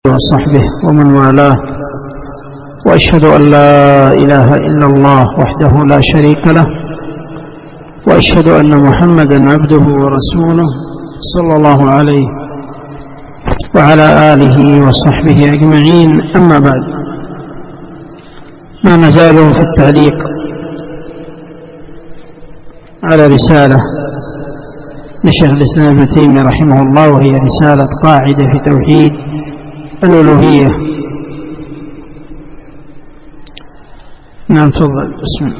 وصحبه ومن والاه، وأشهد أن لا إله إلا الله وحده لا شريك له، وأشهد أن محمدا عبده ورسوله صلى الله عليه وعلى آله وصحبه أجمعين. أما بعد، ما نزال في التعليق على رسالة لشيخ الإسلام ابن تيمية رحمه الله، وهي رسالة قاعدة في توحيد الألوهية. نعم، تفضل.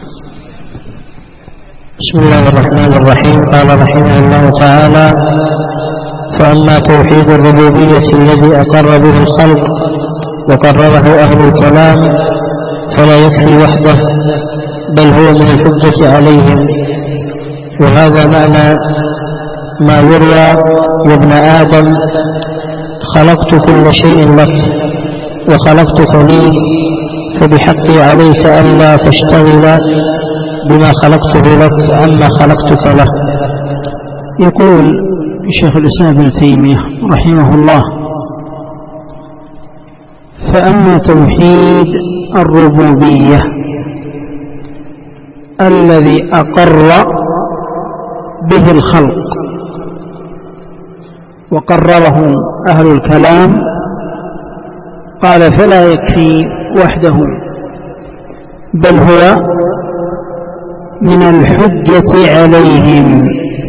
بسم الله الرحمن الرحيم. قال رحمه الله تعالى: فأما توحيد الربوبية الذي أقر به الخلق وقرره أهل الكلام فلا يكفي وحده، بل هو من الحجة عليهم. وهذا معنى ما يروى: يا ابن آدم خلقت كل شيء لك وخلقتك لي، فبحقي عليك ألا تشتغل بما خلقته لك عما خلقتك له. يقول شيخ الإسلام ابن تيمية رحمه الله: فأما توحيد الربوبية الذي أقر به الخلق وقرره أهل الكلام، قال فلا يكفي وحده، بل هو من الحجة عليهم.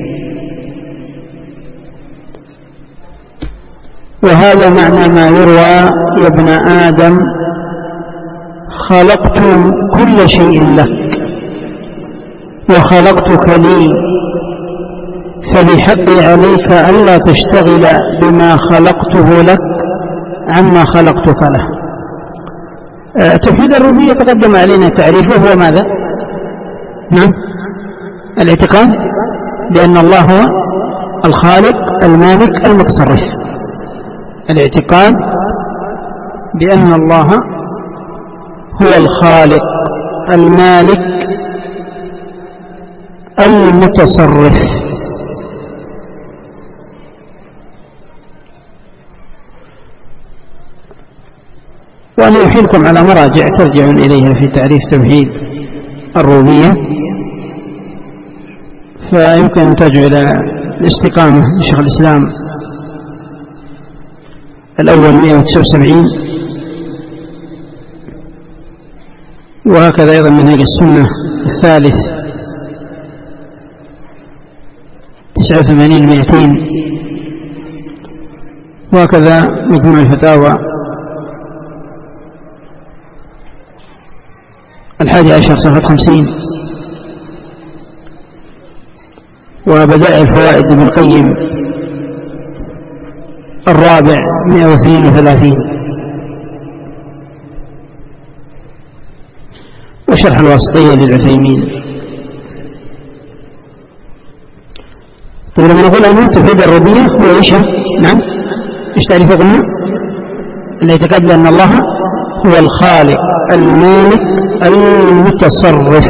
وهذا معنى ما يروى: يا ابن آدم خلقت كل شيء لك وخلقتك لي، فبحقي عليك ألا تشتغل بما خلقته لك عما خلقتك له. توحيد الربوبية تقدم علينا تعريفه، هو ماذا؟ نعم، الاعتقاد بأن الله هو الخالق المالك المتصرف. الاعتقاد بأن الله هو الخالق المالك المتصرف. وأنا أحيلكم على مراجع ترجعون إليها في تعريف توحيد الربوبية، فيمكن أن ترجعوا إلى الاستقامة لشيخ الإسلام الأول 179، وهكذا أيضا منهج السنة الثالث 89-200، وهكذا مجموع الفتاوى 11 صفحة 50، وبدائع الفوائد ابن القيم الرابع 132، وشرح الواسطية للعثيمين. طيب، لما نقول أن توحيد الربوبية هو إيش؟ نعم، إيش تعريفه؟ قلنا الاعتقاد بأن الله هو الخالق المالك المتصرف.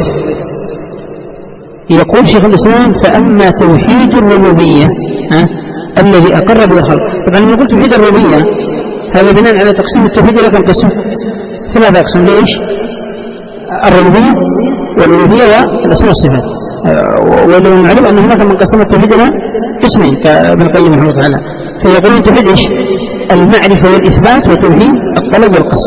يقول شيخ الإسلام: فأما توحيد الربوبية الذي أقر به الخلق. طبعا لما قلت توحيد الربوبية هذا بناء على تقسيم التوحيد إلى كم قسم؟ 3 أقسام. ليش؟ الربوبية والألوهية والأسماء والصفات. ولو نعلم أن هناك من قسم التوحيد إلى قسمين كابن القيم رحمه الله تعالى، فيقولون التوحيد إيش؟ المعرفة والإثبات، وتوحيد الطلب والقصد.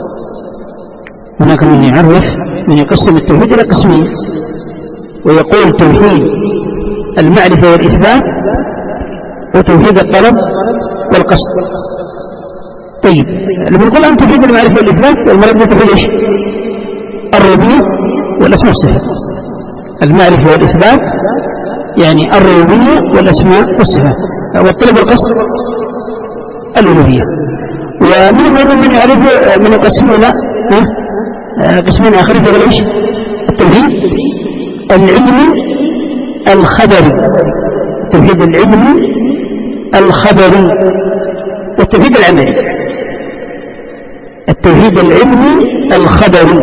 هناك من يعرف من يقسم التوحيد إلى قسمين، ويقول توحيد المعرفة والإثبات وتوحيد الطلب والقصد. طيب، لما نقول أن توحيد المعرفة والإثبات، والمراد بتوحيد إيش؟ الربوبية والأسماء والصفات. المعرفة والإثبات يعني الربوبية والأسماء والصفات، والطلب والقصد الألوهية. ومن من يعرف من يقسم إلى قسمين آخرين، يقول إيش؟ التوحيد العلمي الخبري، التوحيد العلمي الخبري، والتوحيد العملي. التوحيد العلمي الخبري،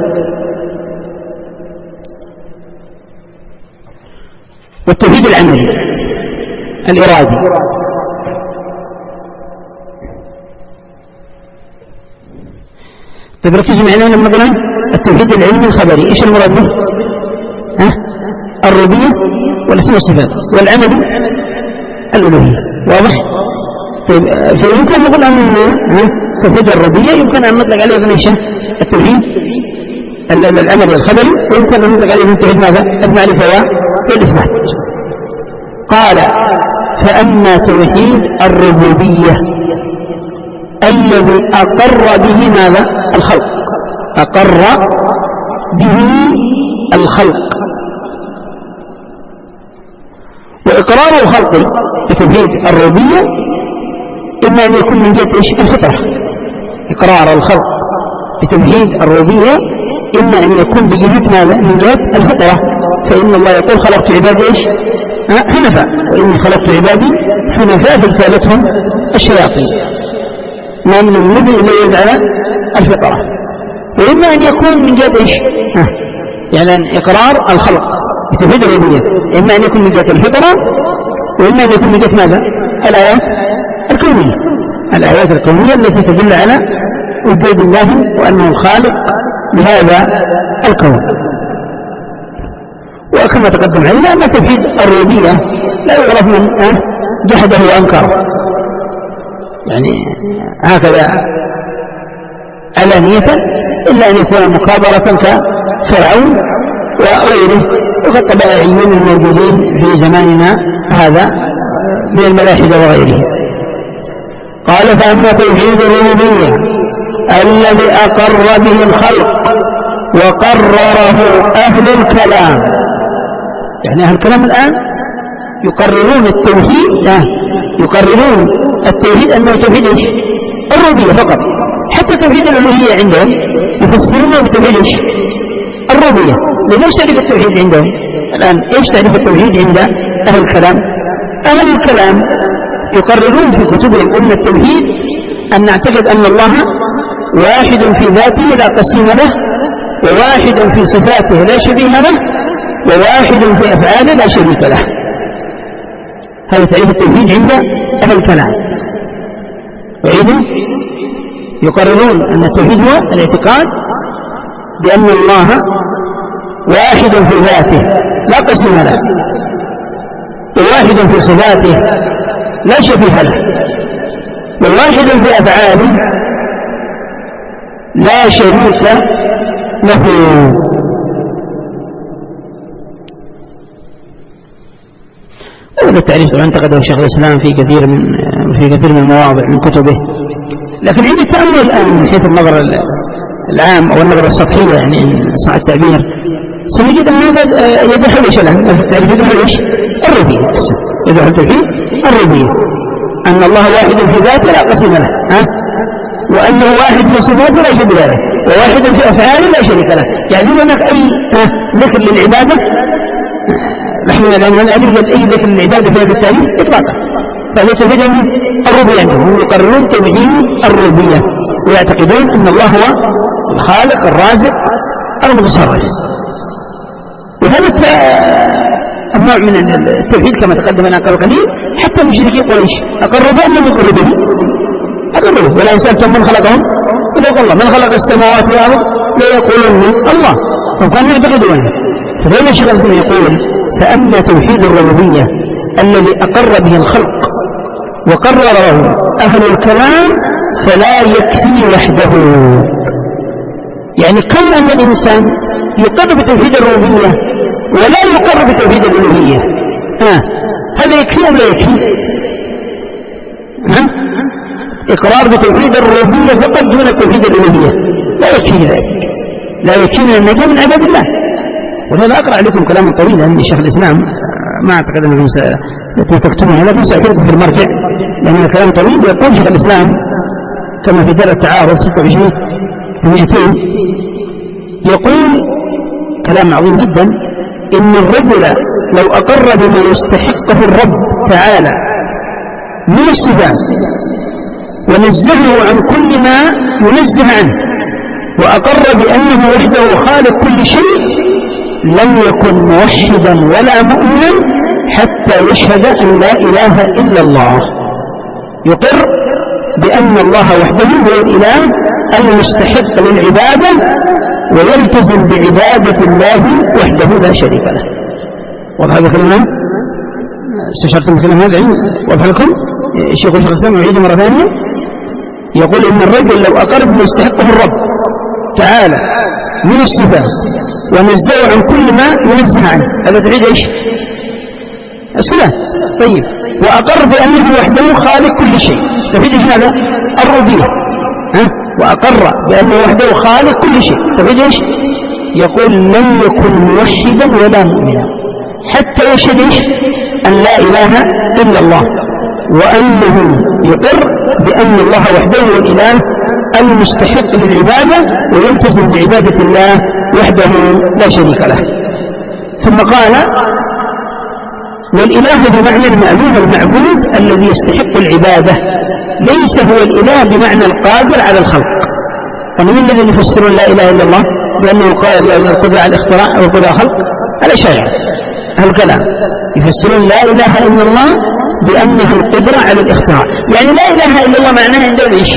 والتوحيد العملي الإرادي. طيب ركزوا معنا هنا مثلا التوحيد العلمي الخبري، ايش المراد به؟ الربوبية والاسماء والصفات، والعمل الألوهية. واضح؟ طيب فيمكن نقول أن توحيد الربوبية يمكن أن نطلق عليه ايش؟ التوحيد العمل الخبري، ويمكن أن نطلق عليه توحيد ماذا؟ المعرفة والإثبات. قال فأما توحيد الربوبية الذي أقر به ماذا؟ الخلق، أقر به الخلق. وإقرار الخلق بتوحيد الربوبية إما أن يكون من جهة الفطرة، إقرار الخلق بتوحيد الربوبية إما أن يكون بجهة ماذا؟ من جهة الفطرة، فإن الله يقول خلقت عبادي إيش؟ حنفاء، وإني خلقت عبادي حنفاء فاجتالتهم الشياطين، ما من النبي إلا يرد على الفطرة. وإما أن يكون من جهة إيش؟ يعني إقرار الخلق بتوحيد الربوبية إما أن يكون من جهة الفطرة، وإما أن يكون من جهة ماذا؟ الآيات الكونية، الآيات الكونية التي تدل على وجود الله وأنه الخالق لهذا الكون. وكما تقدم علينا أن توحيد الربوبية لا يعرف من جحده وأنكره، يعني هكذا علانية، إلا أن يكون مكابرة كفرعون وغيره وكالطبائعيين الموجودين في زماننا هذا من الملاحدة وغيره. قال فأما توحيد الربوبية الذي أقر به الخلق وقرره أهل الكلام، يعني أهل الكلام الآن يقررون التوحيد، يقررون التوحيد أنه توحيد الربوبية فقط، حتى توحيد الألوهية عندهم يفسرونه بتوحيد الربوبية. ليش تعرف التوحيد عندهم الآن؟ إيش تعرف التوحيد عند أهل الكلام؟ أهل الكلام يقررون في كتبهم أن التوحيد أن نعتقد أن الله واحد في ذاته لا قسيم له، وواحد في صفاته لا شبيه له، وواحد في أفعاله لا شريك له. هذا تعريف التوحيد عند أهل الكلام. وإذن يقررون أن التوحيد هو الاعتقاد بأن الله واحد في ذاته لا قسم له، وواحد في صفاته لا شبيه له، وواحد في أفعاله لا شريك له. هذا التعريف طبعا انتقده شيخ الإسلام في كثير من المواضع من كتبه، لكن عند التأمل الآن من حيث النظر العام أو النظرة السطحية، يعني صح التعبير، سنجد أن هذا يدخل إيش الآن؟ التعريف يدخل إيش؟ الربوبية، يدخل التوحيد الربوبية، أن الله واحد في ذاته لا قسم له، وأنه واحد في صفاته لا شبيه له، وواحد في أفعاله لا شريك له. يعني هناك أي ذكر للعبادة، نحن الآن أي ذكر للعبادة في هذا التعريف إطلاقا، فهذا توحيد الربوبية عندهم، يقررون توحيد الربوبية ويعتقدون أن الله هو الخالق الرازق المتصرف. وهذا النوع من التوحيد كما تقدم لنا قبل قليل حتى مشركي قريش أقروا بأنهم يقروا به، أقروا. ولا سألتم من خلقهم؟ يقول الله. من خلق السماوات والأرض؟ لا يقولون الله، وكانوا يعتقدونه. فهذا الشيخ يقول فأما توحيد الربوبية الذي أقر به الخلق وقرره أهل الكلام فلا يكفي وحده. يعني كم أن الإنسان يقر بتوحيد الربوبية ولا يقر بتوحيد الألوهية، هذا يكفي أم لا يكفي؟ إقرار بتوحيد الربوبية فقط دون توحيد الألوهية لا يكفي ذلك، لا يكفي من النجاة من عباد الله. ولهذا أقرأ لكم كلاما طويلا لأن شيخ الإسلام ما أعتقد أنه تكتبونها، لكن سأعطيكم في المرجع لأن كلام طويل. يقول شيخ الإسلام كما في دار التعارف 26/200 يقول كلام عظيم جدا: إن الرجل لو أقر بما يستحقه الرب تعالى من الصفات ونزهه عن كل ما ينزه عنه وأقر بأنه وحده خالق كل شيء لم يكن موحدا ولا مؤمنا حتى يشهد أن لا إله إلا الله. يقر بأن الله وحده هو الإله المستحق للعبادة ويلتزم بعبادة الله وحده لا شريك له. واضح هذا الكلام؟ استشرتم الكلام هذا؟ واضح لكم؟ شيخ الإسلام يعيد مرة ثانية يقول إن الرجل لو أقر بما يستحقه الرب تعالى من الصفات ونزه عن كل ما ينزه عنه، هذا تعيد ايش؟ الصفات. طيب، وأقر بأنه وحده خالق كل شيء، تعيد ايش هذا؟ الربوبية. وأقر بأنه وحده خالق كل شيء، تعيد ايش؟ يقول لم يكن موحدا ولا مؤمنا حتى يشهد ايش؟ أن لا إله إلا الله، وأنه يقر بأن الله وحده هو الإله المستحق للعبادة ويلتزم بعبادة الله وحده لا شريك له. ثم قال والإله بمعنى المألوه المعبود الذي يستحق العبادة، ليس هو الإله بمعنى القادر على الخلق. ومن الذين يفسرون لا إله إلا الله بأنه القدرة على الاختراع أو القدرة على الخلق؟ الأشاعرة أهل الكلام يفسرون لا إله إلا الله بأنه القدرة على الاختراع، يعني لا إله إلا الله معناها عندهم إيش؟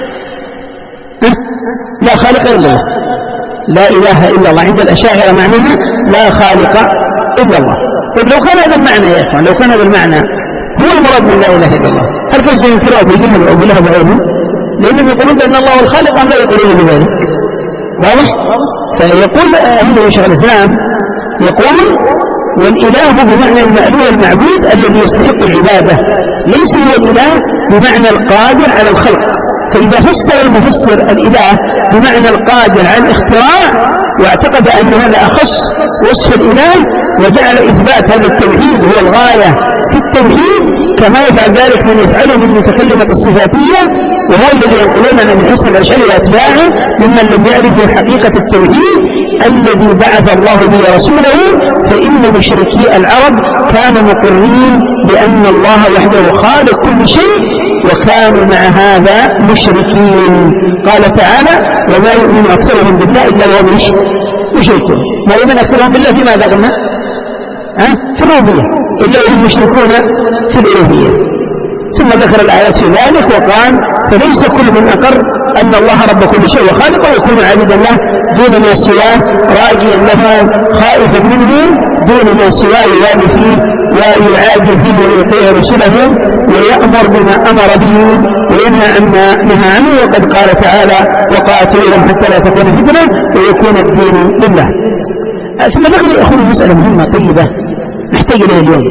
لا خالق إلا الله. لا إله إلا الله عند الأشاعرة معناها لا خالق إلا الله. طيب لو كان هذا المعنى يا إخوان، لو كان هذا المعنى هو المراد من لا إله إلا الله، هل كان سينكره أبو جهل أو أبو لهب وغيره؟ لأنهم يقولون بأن الله هو الخالق أم لا يقولون بذلك؟ واضح؟ فيقول أهل شيخ الإسلام يقول والإله بمعنى المألوه المعبود الذي يستحق العبادة، ليس هو الإله بمعنى القادر على الخلق. فإذا فسر المفسر الإله بمعنى القادر على الاختراع واعتقد أن هذا أخص وصف الإله وجعل إثبات هذا التوحيد هو الغاية في التوحيد كما يفعل ذلك من يفعله من متكلمة الصفاتية، وهو الذي ينقلوننا من حسن الأشعري وأتباعه ممن لم يعرفوا حقيقة التوحيد الذي بعث الله به رسوله، فإن مشركي العرب كانوا مقرين بأن الله وحده خالق كل شيء وكانوا مع هذا مشركين. قال تعالى وما يؤمن أكثرهم بالله إلا وهم مشركون. ما يؤمن أكثرهم بالله في ماذا قلنا؟ في الربوبية، إلا وهم مشركون في الألوهية. ثم ذكر الآيات في ذلك وقال فليس كل من أقر أن الله رب كل شيء وخالقه يكون عابدا له دون ما سواه راجيا له خائفا منه دون ما سواه يوالي فيه ويعادل فيه ويطيع رسله ويأمر بما أمر به وينهى عما نهى عنه. وقد قال تعالى وقاتلهم حتى لا تكون فتنة ويكون الدين لله. ثم ذكر يا أخواني مسألة مهمة طيبة نحتاج إليها اليوم.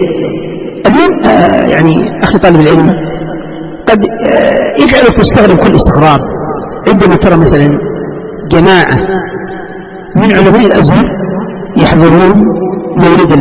يعني أخي طالب العلم قد يجعلك تستغرب كل استغراب عندما ترى مثلا جماعة من علماء الأزهر يحضرون مولد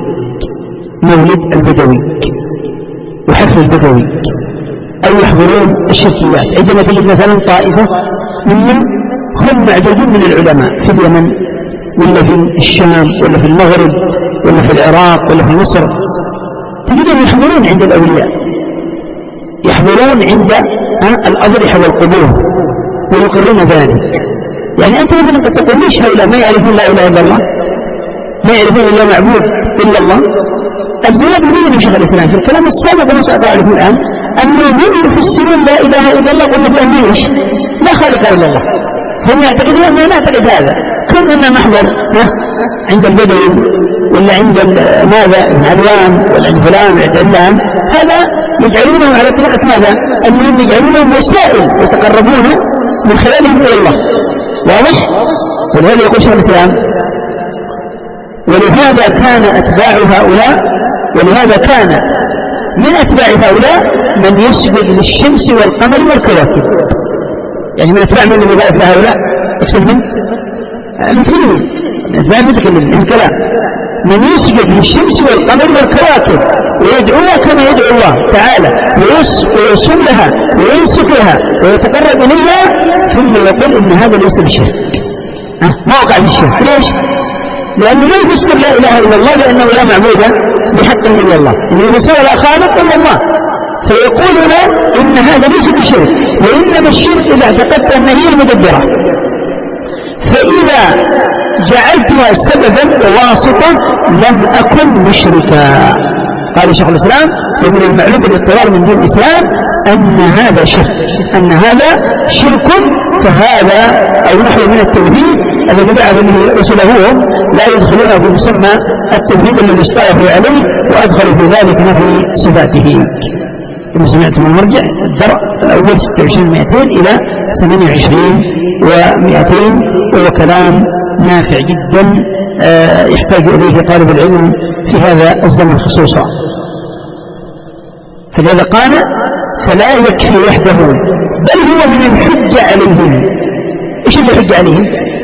البدوي وحفل البدوي، أو يحضرون الشركيات. عندما تجد مثلا طائفة ممن هم معدودون من العلماء في اليمن ولا في الشام ولا في المغرب ولا في العراق ولا في مصر، تجدهم يحضرون عند الأولياء، يحضرون عند الأضرحة والقبور ويقرون ذلك. يعني أنت مثلا قد تقول ليش هؤلاء ما يعرفون لا إله إلا الله، ما يعرفون إلا معبود إلا الله؟ الجواب من شيخ الإسلام في الكلام السابق ما سأعرفه الآن أنهم يفسرون لا إله إلا الله قلنا بأنه ليش لا خالق إلا الله. هم يعتقدون أننا نعتقد هذا، كم أننا نحضر عند البدوي ولا عند ماذا العلوان ولا عند فلان ولا عند علان، هذا يجعلونه على طريقة ماذا؟ أنهم يجعلونهم وسائل يتقربون من خلالهم إلى الله. واضح؟ ولهذا يقول شيخ الإسلام ولهذا كان من أتباع هؤلاء من يسجد للشمس والقمر والكواكب. يعني من أتباع من المبارك هؤلاء أقصد من المتكلمين، من أتباع المتكلمين الكلام، من يسجد للشمس والقمر والكواكب ويدعوها كما يدعو الله تعالى ويصوم لها وينسك لها ويتقرب إليها ثم يقول إن هذا ليس بشرك. ما وقع في الشرك. ليش؟ لأنه لا يفسر لا إله إلا الله لأنه لا معبود بحق إلا الله، إنه يفسر لا خالق إلا الله، فيقولون إن هذا ليس بشرك، وإنما الشرك إذا اعتقدت أن هي المدبرة، فإذا جعلتها سببا وواسطة لم أكن مشركا. قال شيخ الإسلام ومن المعلوم بالاضطرار من دين الإسلام أن هذا شرك، فهذا أو نحو من التوحيد الذي بعث به رسله لا يدخلونه في مسمى التوحيد الذي اصطلحوا عليه وأدخلوا في ذلك نفي صفاته. كما سمعتم المرجع الدرء الأول 26 إلى 28 و200، وهو كلام نافع جدا يحتاج إليه طالب العلم في هذا الزمن خصوصا. فلذا قال فلا يكفي وحده بل هو من الحجة عليهم. إيش اللي حجة عليهم؟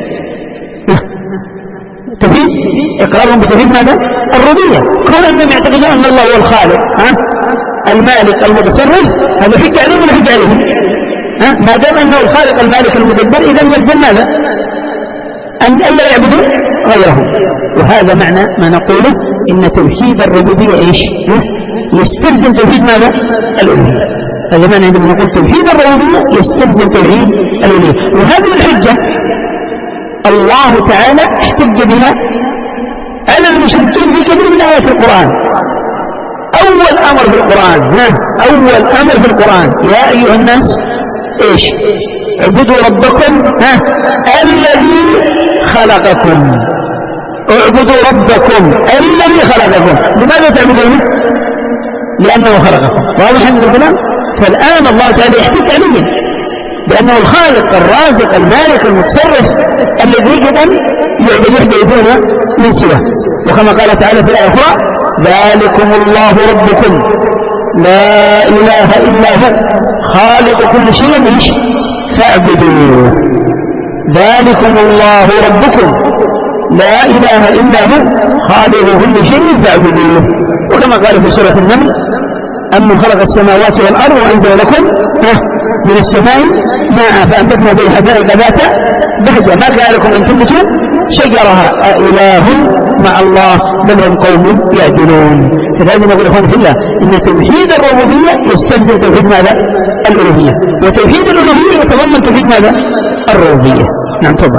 توحيد، إقرارهم بتوحيد ماذا؟ الربوبية. كون أنهم يعتقدون أن الله هو الخالق المالك المتصرف، هذا حجة عليهم ولا حجة عليهم؟ ما دام أنه الخالق المالك المدبر إذا يلزم ماذا؟ أن لا يعبدوا غيره. وهذا معنى ما نقوله إن توحيد الربوبية إيش؟ يستلزم توحيد ماذا؟ الألوهية. هذا معنى عندما نقول توحيد الربوبية يستلزم توحيد الألوهية. وهذه الحجة الله تعالى احتج بها على المشركين في كثير من آيات القرآن. أول أمر في القرآن أول أمر في القرآن يا أيها الناس إيش؟ اعبدوا ربكم الذي خلقكم. اعبدوا ربكم الذي خلقكم. لماذا تعبدونه؟ لأنه خلقكم. واضح هذا الكلام؟ فالآن الله تعالى يحتج عليهم بأنه الخالق الرازق المالك المتصرف الذي يجب أن يعبد وحده دون من سواه. وكما قال تعالى في الآية الأخرى ذلكم الله ربكم لا إله إلا هو خالق كل شيء فاعبدوه. ذلكم الله ربكم لا إله إلا هو خالق كل شيء فاعبدوه. وكما قال في سورة النمل أمن خلق السماوات والأرض وأنزل لكم من السماء ماء فأنبتنا به حدائق ذات بهجة ما كان لكم أن تنبتوا شجرها أإله مع الله بل هم قوم يعدلون. فلذلك نقول إخواني في الله إن توحيد الربوبية يستلزم توحيد ماذا؟ الألوهية. وتوحيد الألوهية يتضمن توحيد ماذا؟ الربوبية. نعم تفضل.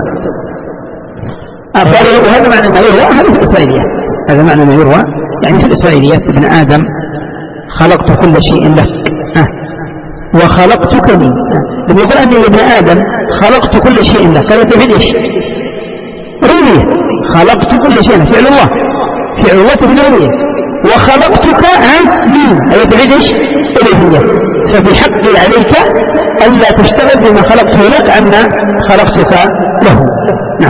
وهذا معنى ما يروى هذا في الإسرائيليات. هذا معنى ما يروى يعني في الإسرائيليات ابن آدم خلقت كل شيء لك وخلقتك من. لما يقول أني ابن آدم خلقت كل شيء لك هذا توحيد إيش؟ ربوبية. خلقت كل شيء فعل الله، فعل الله توحيد ربوبية. وخلقتك من هذا توحيد إيش؟ ألوهية. فبحق عليك ألا تشتغل بما خلقته لك أن خلقتك له. نعم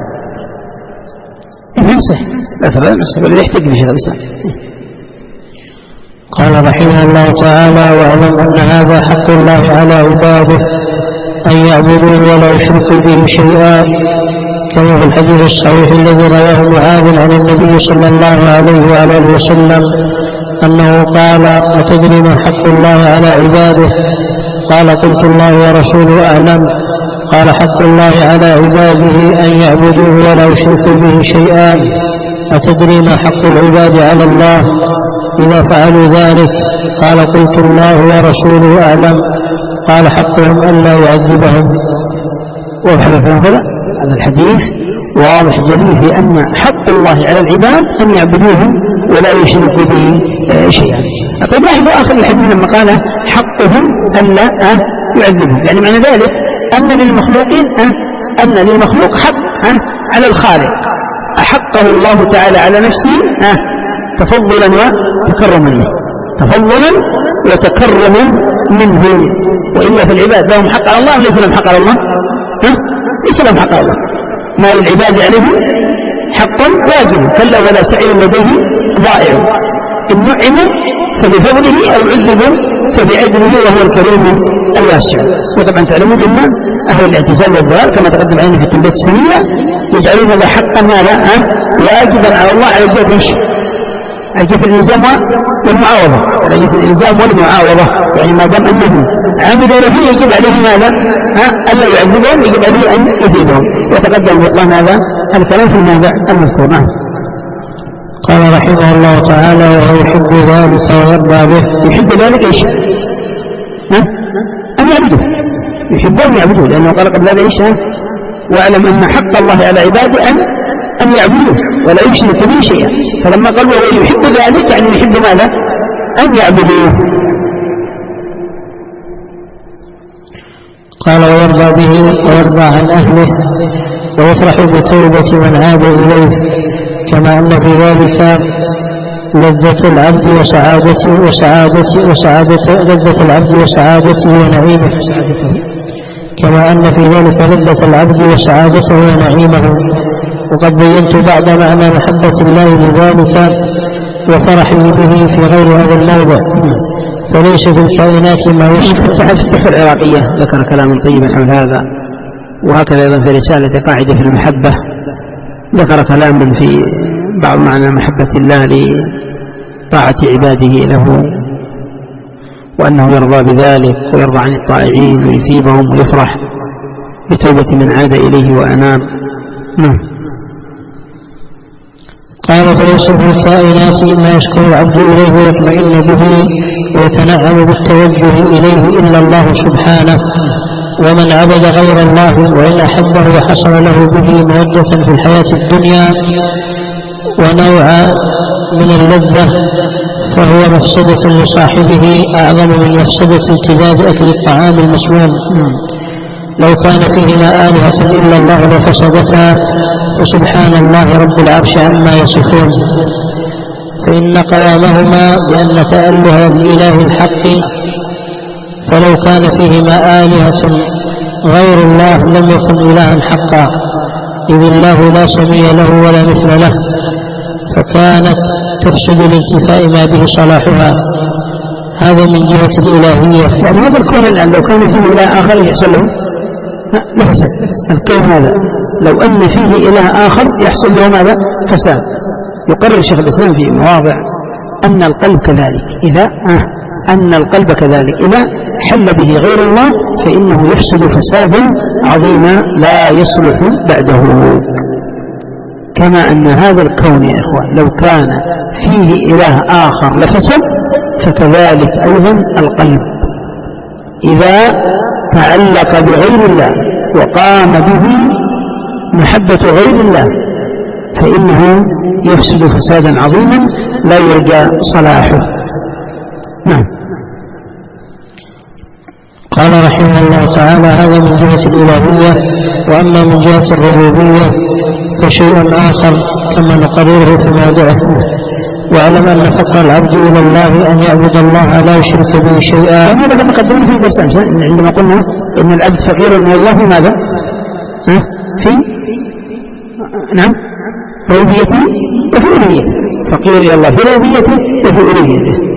يمسح لا ترى يمسح ولا يحتاج بشيء الإنسان. قال رحمه الله تعالى واعلم أن هذا حق الله على عباده أن يعبدوه ولا يشركوا به شيئا، كما في الحديث الصحيح الذي رواه معاذ عن النبي صلى الله عليه وآله وسلم أنه قال وتدري ما حق الله على عباده؟ قال قلت الله ورسوله أعلم. قال حق الله على عباده أن يعبدوه ولا يشركوا به شيئا. أتدري ما حق العباد على الله إذا فعلوا ذلك؟ قال قلت الله ورسوله أعلم. قال حقهم ألا يعذبهم. هذا الحديث واضح جليل في أن حق الله على العباد أن يعبدوه ولا يشركوا به شيئا. طيب لاحظوا آخر الحديث لما قال حقهم ألا يعذبهم، يعني معنى ذلك أن للمخلوقين أن للمخلوق حق على الخالق أحقه الله تعالى على نفسه تفضلا وتكرما منه، تفضلا وتكرما منه. وإلا في العباد لهم حق على الله وليس لهم حق على الله؟ ليس لهم حق على الله. ما للعباد عليه حقا واجب كلا ولا سعي لديه ضائع. إن نعموا فبفضله أو عذبوا فبعدله وهو الكريم الواسع. وطبعا تعلمون أن أهل الاعتزال والضلال كما تقدم علينا في التنبيه السنية يجعلون هذا حقا ماذا واجبا على الله على جهة ايش؟ على جهة الإلزام والمعاوضة، على جهة الإلزام والمعاوضة. يعني ما دام أنهم عبدوا له يجب عليه ماذا؟ ألا يعبدهم، يجب عليه أن يفيدهم. وتقدم بطلان هذا الكلام في الموضع المذكور. نعم. قال رحمه الله تعالى وهو يحب ذلك ويرضى به. يحب ذلك ايش؟ أن يعبدوه، يحبون يعبدوه، لأنه قال قبل هذا ايش؟ واعلم أن حق الله على عباده أن يعبدوه ولا يشركوا به شيئا. فلما قال وهو يحب ذلك يعني يحب ماذا؟ أن يعبدوه. قال ويرضى به ويرضى عن أهله ويفرح بتوبة من عاد إليه، كما أن في ذلك لذة العبد لذة العبد وسعادته ونعيمه، كما أن في ذلك لذة العبد وسعادته ونعيمه. وقد بينت بعض معنى محبة الله لذلك وفرحه به في غير هذا الموضع، فليس في الكائنات ما يفتح في العراقية ذكر كلاما طيبا حول هذا، وهكذا أيضا في رسالة قاعدة في المحبة ذكر كلاما في بعض معنى محبة الله لطاعة عباده له، وأنه يرضى بذلك ويرضى عن الطائعين ويثيبهم ويفرح بتوبة من عاد إليه وأناب. قال فليس في الكائنات ما يشكر العبد إليه ويطمئن به ويتنعم بالتوجه إليه إلا الله سبحانه، ومن عبد غير الله وإن أحبه وحصل له به مودة في الحياة الدنيا ونوع من اللذة فهو مفسدة لصاحبه أعظم من مفسدة امتداد أكل الطعام المسموم. لو كان فيهما آلهة إلا الله لفسدتا، وسبحان الله رب العرش عما يصفون. فإن قوامهما بأن تأله الإله الحق، فلو كان فيهما آلهة غير الله لم يكن إلها حقا، إذ الله لا سمي له ولا مثل له، فكانت تفسد لانتفاء ما به صلاحها. هذا من جهة الإلهية. يعني هذا الكون الآن لو كان فيه إله آخر يحصل له فساد. الكون هذا لو أن فيه إله آخر يحصل له ماذا؟ فساد. يقرر شيخ الإسلام في مواضع أن القلب كذلك إذا حل به غير الله فإنه يفسد فسادا عظيما لا يصلح بعده. كما أن هذا الكون يا إخوان لو كان فيه إله آخر لفسد، فكذلك أيضا القلب إذا تعلق بغير الله وقام به محبة غير الله فإنه يفسد فسادا عظيما لا يرجى صلاحه. نعم. قال رحمه الله تعالى هذا من جهة الإلهية. وأما من جهة الربوبية فشيء آخر كما نقرره في موضعه. واعلم أن فقر العبد إلى الله أن يعبد الله لا يشرك به شيئا. هذا كما قدمنا في درس أمس عندما قلنا إن العبد فقير إلى الله في ماذا؟ في نعم ربوبيته وفي ألوهيته. فقير إلى الله في ربوبيته وفي ألوهيته.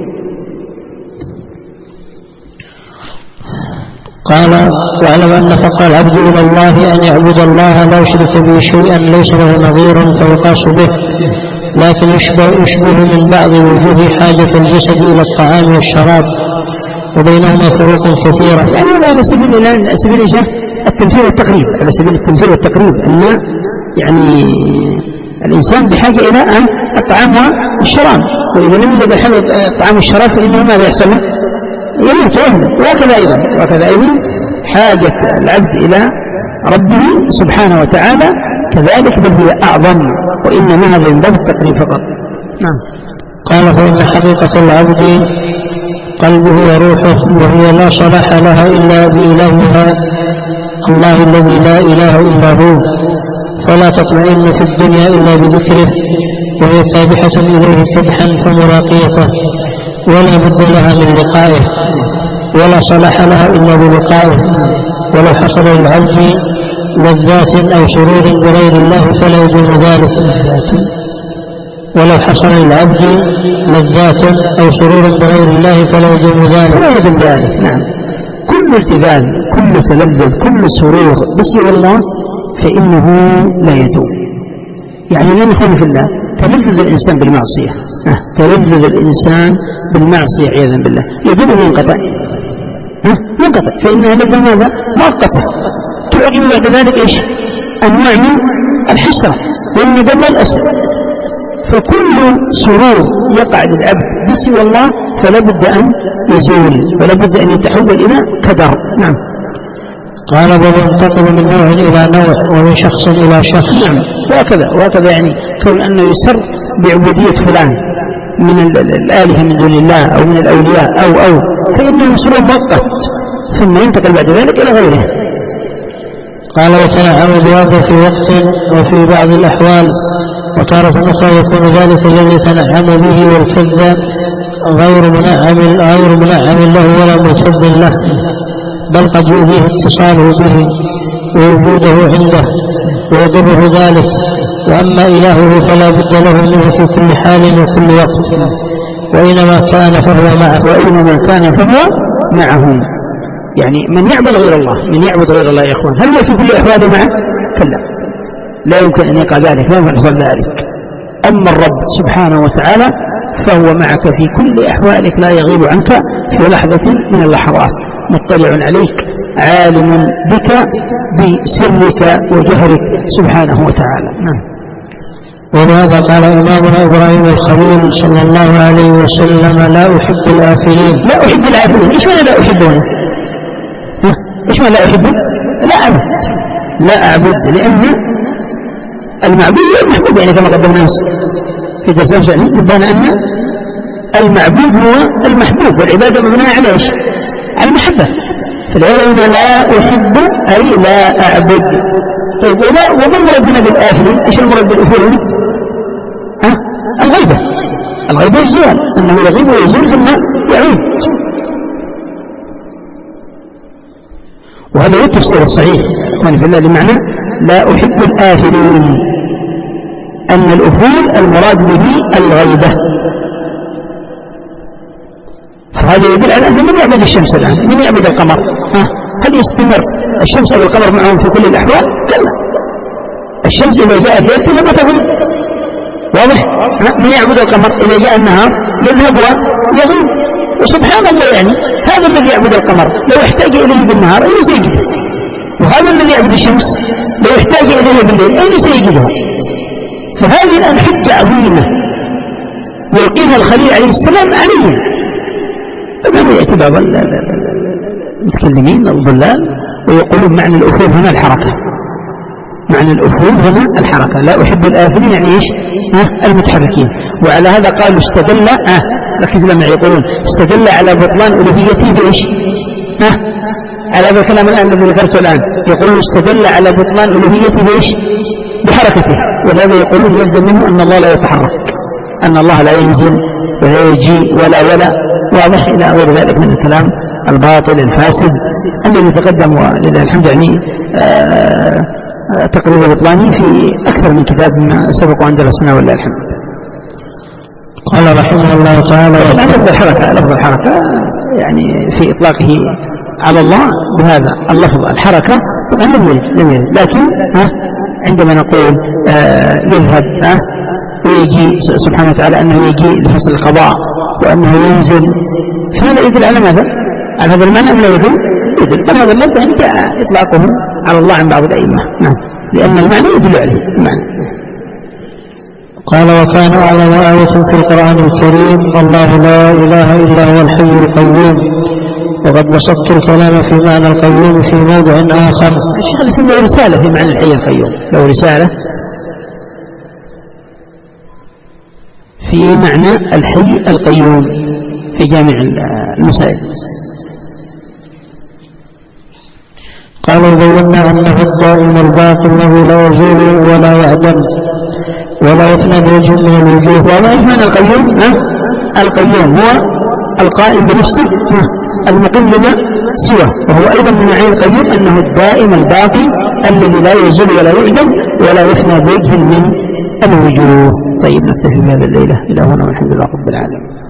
قال واعلم أن فقر العبد إلى الله أن يعبد الله لا يشرك به شيئا ليس له نظير فيقاس به، لكن يشبه من بعض وجوه حاجة الجسد إلى الطعام والشراب، وبينهما فروق كثيرة. يعني على سبيل التمثيل والتقريب، على سبيل التمثيل والتقريب أن يعني الإنسان بحاجة إلى الطعام والشراب، وإذا لم يوجد الطعام والشراب فإنه ماذا يحصل؟ يموت ويهلك. وهكذا أيضا حاجة العبد إلى ربه سبحانه وتعالى كذلك بل هي أعظم، وإنما هذا من باب التقريب فقط. نعم. قال فإن حقيقة العبد قلبه وروحه وهي لا صلاح لها إلا بإلهها الله الذي لا إله إلا هو، فلا تطمئن في الدنيا إلا بذكره، وهي فادحة إليه فدحا فمراقيته، ولا بد لها من لقائه، ولا صلاح لها إلا بلقائه. ولو حصل للعبد لذات أو سرور بغير الله فلا يجوز ذلك. ولو حصل للعبد لذات أو سرور بغير الله فلا يجوز ذلك. نعم. كل ارتبال، كل تلذذ، كل سرور بسوى الله فإنه لا يدوم. يعني لا نخون في الله تلذذ الإنسان بالمعصية، تلذذ الإنسان بالمعصية عياذا بالله يدوم وينقطع، فإنها لذة ماذا؟ مؤقتة تعجب بعد ذلك إيش؟ أنواع من الحسرة والندم والأسى. فكل سرور يقع للعبد بسوى الله فلا بد أن يزول ولا بد أن يتحول إلى كدر. نعم. قال وينتقل من نوع إلى نوع ومن شخص إلى شخص. نعم. وهكذا يعني كون أنه يسر بعبودية فلان من الآلهة من دون الله أو من الأولياء أو فإنه سرور مؤقت ثم ينتقل بعد ذلك إلى غيره. قال وتنعم بهذا في وقت وفي بعض الأحوال، وتارة أخرى يكون ذلك الذي تنعم به والكذا غير منعم له ولا ملتذ له، بل قد يؤذيه اتصاله به ووجوده عنده ويضره ذلك. وأما إلهه فلا بد له منه في كل حال وكل وقت، وإنما كان فهو معه. يعني من يعبد غير الله يا إخوان، هل هو في كل أحواله معه؟ كلا، لا يمكن أن يقع ذلك، لا يمكن أن يحصل ذلك. أما الرب سبحانه وتعالى فهو معك في كل أحوالك، لا يغيب عنك في لحظة من اللحظات، مطلع عليك، عالم بك بسرك وجهرك سبحانه وتعالى. ولهذا قال إمامنا إبراهيم الخليل صلى الله عليه وسلم: لا أحب الآفلين. إيش معنى لا أحبونه؟ إيش معنى لا أحبه؟ لا أعبد، لأن المعبود هو المحبوب، يعني كما قدمنا في درسنا شأنه بان أن المعبود هو المحبوب، والعبادة مبنية على إيش؟ على المحبة. فالعبادة لا أحب أي لا أعبد. طيب وما المراد هنا بالآفلين؟ إيش المراد بالأفول؟ الغيبة الزوال، أنه يغيب ويزول ثم يعود. وهذا هو التفسير الصحيح إخواني في الله لمعنى لا أحب الآفلين، أن الأفول المراد به الغيبة. فهذا يدل على أن من يعبد الشمس الآن، من يعبد القمر، هل يستمر الشمس أو القمر معهم في كل الأحوال؟ لا، الشمس إذا جاءت يأتي لما تغيب، واضح؟ من يعبد القمر إذا جاء النهار يذهب ويغيب. وسبحان الله، يعني هذا الذي يعبد القمر لو احتاج إليه بالنهار أين سيجده؟ وهذا الذي يعبد الشمس لو احتاج إليه بالليل أين سيجده؟ فهذه الآن حجة عظيمة يلقيها الخليل عليه السلام عليهم. فماذا يأتي بعض المتكلمين الضلال ويقولون معنى الأفول هنا الحركة، لا أحب الآفلين يعني إيش؟ المتحركين. وعلى هذا قالوا استدل، ركز لما يقولون استدل على بطلان ألوهيته بإيش؟ على هذا الكلام الآن الذي ذكرته الآن، يقولون استدل على بطلان ألوهيته بإيش؟ بحركته. ولهذا يقولون يلزم منه أن الله لا يتحرك، أن الله لا ينزل ولا يجي ولا واضح إلى غير ذلك من الكلام الباطل الفاسد الذي تقدم ولله الحمد، يعني تقرير بطلاني في أكثر من كتاب ما سبق وأن درسنا ولله الحمد. قال رحمه الله تعالى: لفظ الحركة يعني في إطلاقه على الله بهذا اللفظ الحركة لم يرد، لكن عندما نقول يذهب ويجي سبحانه وتعالى أنه يجي لفصل القضاء وأنه ينزل، فهذا يدل على ماذا؟ على هذا المعنى أم لا يدل؟ بل هذا اللفظ يعني جاء إطلاقه على الله عن بعض الأئمة، لأن المعنى يدل عليه المعنى. قال: وكان أعلم آية في القرآن الكريم: الله لا إله إلا هو الحي القيوم. وقد بسطت الكلام في معنى القيوم في موضع آخر. الشيخ الإسلام له رسالة في معنى الحي القيوم، له رسالة في معنى الحي القيوم في جامع المسائل. قالوا: بينا أنه الدائم الباقي الذي لا يزول ولا يعدم ولا يفنى بوجه من الوجوه. وما يفنى القيوم هو القائم بنفسه المقيم لما سواه، وهو أيضا من معاني القيوم أنه الدائم الباقي الذي لا يزول ولا يعدم ولا يفنى بوجه من الوجوه. طيب، نكتفي بهذا الليلة إلى هنا والحمد لله رب العالمين.